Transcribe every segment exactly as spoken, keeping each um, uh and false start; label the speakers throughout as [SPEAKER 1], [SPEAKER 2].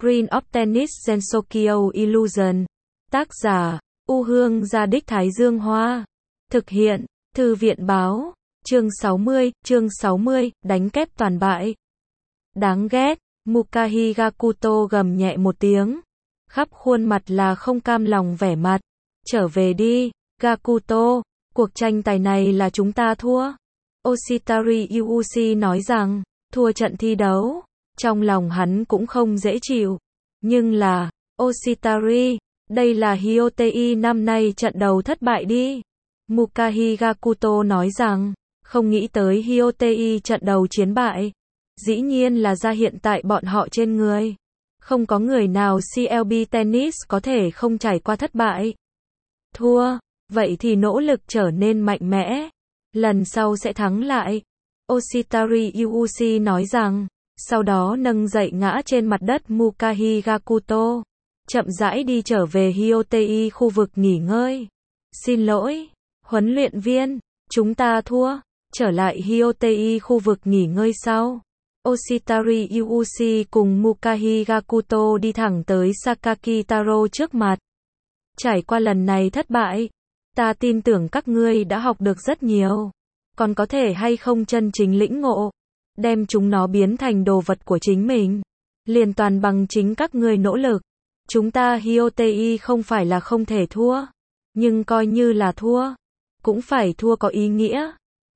[SPEAKER 1] Green of Tennis Gensokyo Illusion. Tác giả, U Hương Gia Đích Thái Dương Hoa. Thực hiện, Thư viện Báo. Chương sáu mươi, chương sáu mươi, đánh kép toàn bại. Đáng ghét, Mukahi Gakuto gầm nhẹ một tiếng. Khắp khuôn mặt là không cam lòng vẻ mặt. Trở về đi, Gakuto, cuộc tranh tài này là chúng ta thua. Oshitari Yuuchi nói rằng, thua trận thi đấu. Trong lòng hắn cũng không dễ chịu. Nhưng là, Oshitari, đây là Hyotei năm nay trận đầu thất bại đi. Mukahi Gakuto nói rằng, không nghĩ tới Hyotei trận đầu chiến bại. Dĩ nhiên là ra hiện tại bọn họ trên người. Không có người nào xê lờ bê Tennis có thể không trải qua thất bại. Thua, vậy thì nỗ lực trở nên mạnh mẽ. Lần sau sẽ thắng lại. Oshitari Yuuchi nói rằng, sau đó nâng dậy ngã trên mặt đất Mukahi Gakuto. Chậm rãi đi trở về Hyotei khu vực nghỉ ngơi. Xin lỗi, huấn luyện viên, chúng ta thua. Trở lại Hyotei khu vực nghỉ ngơi sau. Oshitari Yuuchi cùng Mukahi Gakuto đi thẳng tới Sakaki Taro trước mặt. Trải qua lần này thất bại, ta tin tưởng các ngươi đã học được rất nhiều. Còn có thể hay không chân chính lĩnh ngộ, đem chúng nó biến thành đồ vật của chính mình. Liền toàn bằng chính các ngươi nỗ lực. Chúng ta Hyotei không phải là không thể thua, nhưng coi như là thua, cũng phải thua có ý nghĩa.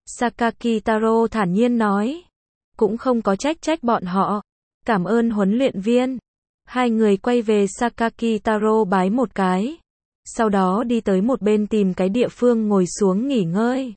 [SPEAKER 1] Sakaki Taro thản nhiên nói. Cũng không có trách trách bọn họ. Cảm ơn huấn luyện viên. Hai người quay về Sakaki Taro bái một cái. Sau đó đi tới một bên tìm cái địa phương ngồi xuống nghỉ ngơi.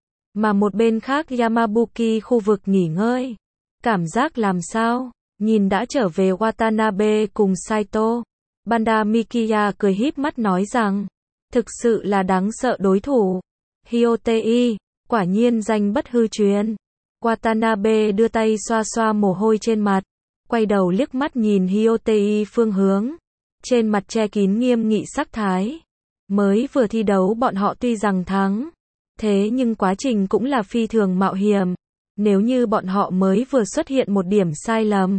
[SPEAKER 1] Mà một bên khác Yamabuki khu vực nghỉ ngơi. Cảm giác làm sao? Nhìn đã trở về Watanabe cùng Saito. Banda Mikiya cười híp mắt nói rằng, thực sự là đáng sợ đối thủ. Hyotei, quả nhiên danh bất hư truyền. Watanabe đưa tay xoa xoa mồ hôi trên mặt, quay đầu liếc mắt nhìn Hyotei phương hướng, trên mặt che kín nghiêm nghị sắc thái. Mới vừa thi đấu bọn họ tuy rằng thắng, thế nhưng quá trình cũng là phi thường mạo hiểm. Nếu như bọn họ mới vừa xuất hiện một điểm sai lầm,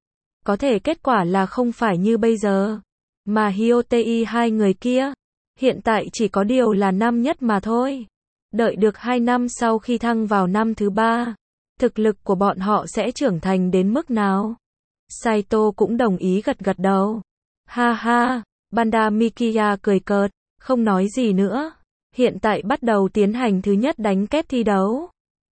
[SPEAKER 1] có thể kết quả là không phải như bây giờ. Mà Hyotei hai người kia, hiện tại chỉ có điều là năm nhất mà thôi. Đợi được hai năm sau khi thăng vào năm thứ ba, thực lực của bọn họ sẽ trưởng thành đến mức nào? Saito cũng đồng ý gật gật đầu. Ha ha, Banda Mikiya cười cợt, không nói gì nữa. Hiện tại bắt đầu tiến hành thứ nhất đánh kép thi đấu.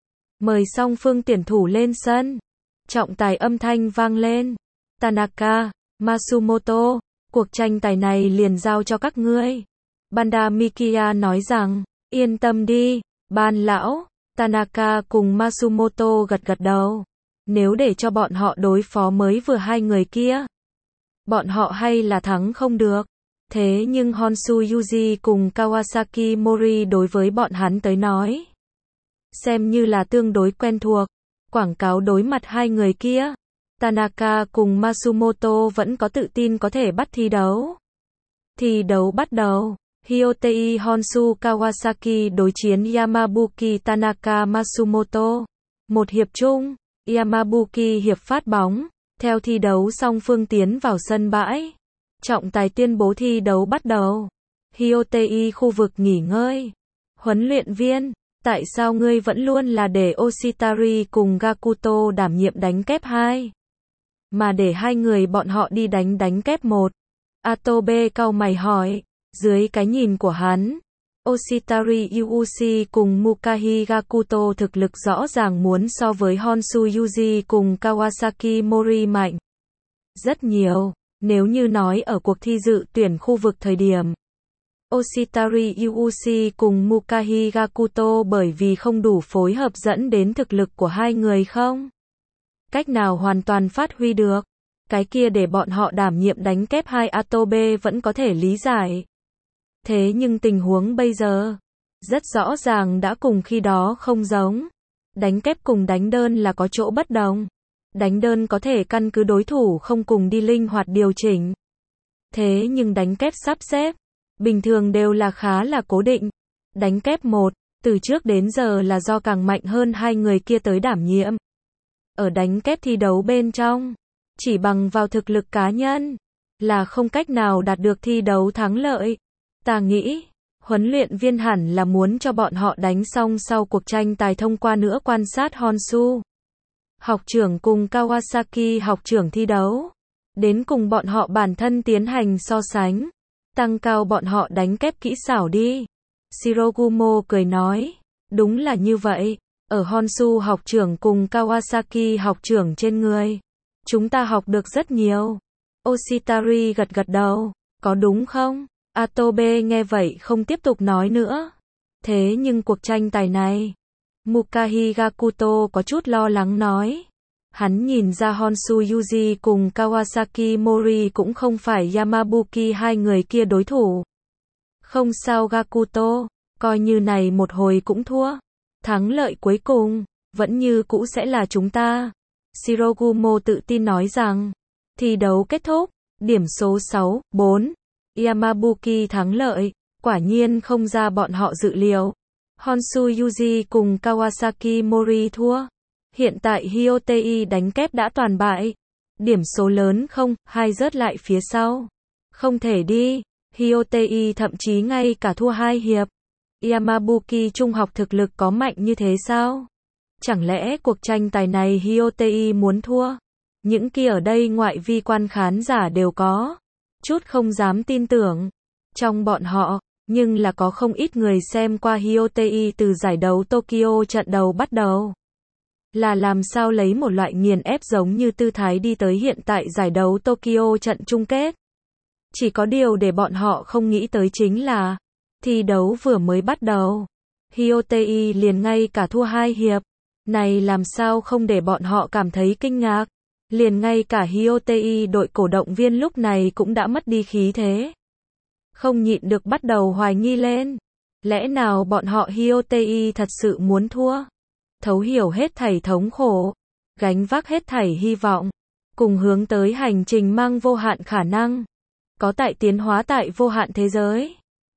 [SPEAKER 1] Mời song phương tuyển thủ lên sân. Trọng tài âm thanh vang lên. Tanaka, Matsumoto, cuộc tranh tài này liền giao cho các ngươi. Banda Mikiya nói rằng, yên tâm đi, ban lão. Tanaka cùng Matsumoto gật gật đầu. Nếu để cho bọn họ đối phó mới vừa hai người kia, bọn họ hay là thắng không được. Thế nhưng Honshu Yuji cùng Kawasaki Mori đối với bọn hắn tới nói, xem như là tương đối quen thuộc. Quảng cáo đối mặt hai người kia, Tanaka cùng Matsumoto vẫn có tự tin có thể bắt thi đấu. Thi đấu bắt đầu. Hyotei Honshu Kawasaki đối chiến Yamabuki Tanaka Matsumoto. Một hiệp chung, Yamabuki hiệp phát bóng. Theo thi đấu song phương tiến vào sân bãi. Trọng tài tuyên bố thi đấu bắt đầu. Hyotei khu vực nghỉ ngơi. Huấn luyện viên, tại sao ngươi vẫn luôn là để Oshitari cùng Gakuto đảm nhiệm đánh kép hai? Mà để hai người bọn họ đi đánh đánh kép một? Atobe cau mày hỏi. Dưới cái nhìn của hắn, Oshitari Yuuchi cùng Mukahi Gakuto thực lực rõ ràng muốn so với Honshu Yuji cùng Kawasaki Mori mạnh rất nhiều. Nếu như nói ở cuộc thi dự tuyển khu vực thời điểm, Oshitari Yuuchi cùng Mukahi Gakuto bởi vì không đủ phối hợp dẫn đến thực lực của hai người không cách nào hoàn toàn phát huy được. Cái kia để bọn họ đảm nhiệm đánh kép hai Atobe vẫn có thể lý giải. Thế nhưng tình huống bây giờ, rất rõ ràng đã cùng khi đó không giống. Đánh kép cùng đánh đơn là có chỗ bất đồng. Đánh đơn có thể căn cứ đối thủ không cùng đi linh hoạt điều chỉnh. Thế nhưng đánh kép sắp xếp, bình thường đều là khá là cố định. Đánh kép một, từ trước đến giờ là do càng mạnh hơn hai người kia tới đảm nhiệm. Ở đánh kép thi đấu bên trong, chỉ bằng vào thực lực cá nhân, là không cách nào đạt được thi đấu thắng lợi. Ta nghĩ, huấn luyện viên hẳn là muốn cho bọn họ đánh xong sau cuộc tranh tài thông qua nữa quan sát Honshu học trưởng cùng Kawasaki học trưởng thi đấu. Đến cùng bọn họ bản thân tiến hành so sánh, tăng cao bọn họ đánh kép kỹ xảo đi. Shirogumo cười nói, đúng là như vậy, ở Honshu học trưởng cùng Kawasaki học trưởng trên người, chúng ta học được rất nhiều. Oshitari gật gật đầu, có đúng không? Atobe nghe vậy không tiếp tục nói nữa. Thế nhưng cuộc tranh tài này, Mukahi Gakuto có chút lo lắng nói. Hắn nhìn ra Honshu Yuji cùng Kawasaki Mori cũng không phải Yamabuki hai người kia đối thủ. Không sao Gakuto, coi như này một hồi cũng thua. Thắng lợi cuối cùng, vẫn như cũ sẽ là chúng ta. Shirogumo tự tin nói rằng, thi đấu kết thúc, điểm số sáu bốn. Yamabuki thắng lợi, quả nhiên không ra bọn họ dự liệu. Honshu Yuji cùng Kawasaki Mori thua. Hiện tại Hyotei đánh kép đã toàn bại. Điểm số lớn không, hai rớt lại phía sau. Không thể đi, Hyotei thậm chí ngay cả thua hai hiệp. Yamabuki trung học thực lực có mạnh như thế sao? Chẳng lẽ cuộc tranh tài này Hyotei muốn thua? Những kia ở đây ngoại vi quan khán giả đều có chút không dám tin tưởng. Trong bọn họ, nhưng là có không ít người xem qua Hyotei từ giải đấu Tokyo trận đầu bắt đầu. Là làm sao lấy một loại nghiền ép giống như tư thái đi tới hiện tại giải đấu Tokyo trận chung kết. Chỉ có điều để bọn họ không nghĩ tới chính là, thi đấu vừa mới bắt đầu, Hyotei liền ngay cả thua hai hiệp. Này làm sao không để bọn họ cảm thấy kinh ngạc. Liền ngay cả Hyotei đội cổ động viên lúc này cũng đã mất đi khí thế. Không nhịn được bắt đầu hoài nghi lên. Lẽ nào bọn họ Hyotei thật sự muốn thua? Thấu hiểu hết thảy thống khổ, gánh vác hết thảy hy vọng, cùng hướng tới hành trình mang vô hạn khả năng, có tại tiến hóa tại vô hạn thế giới.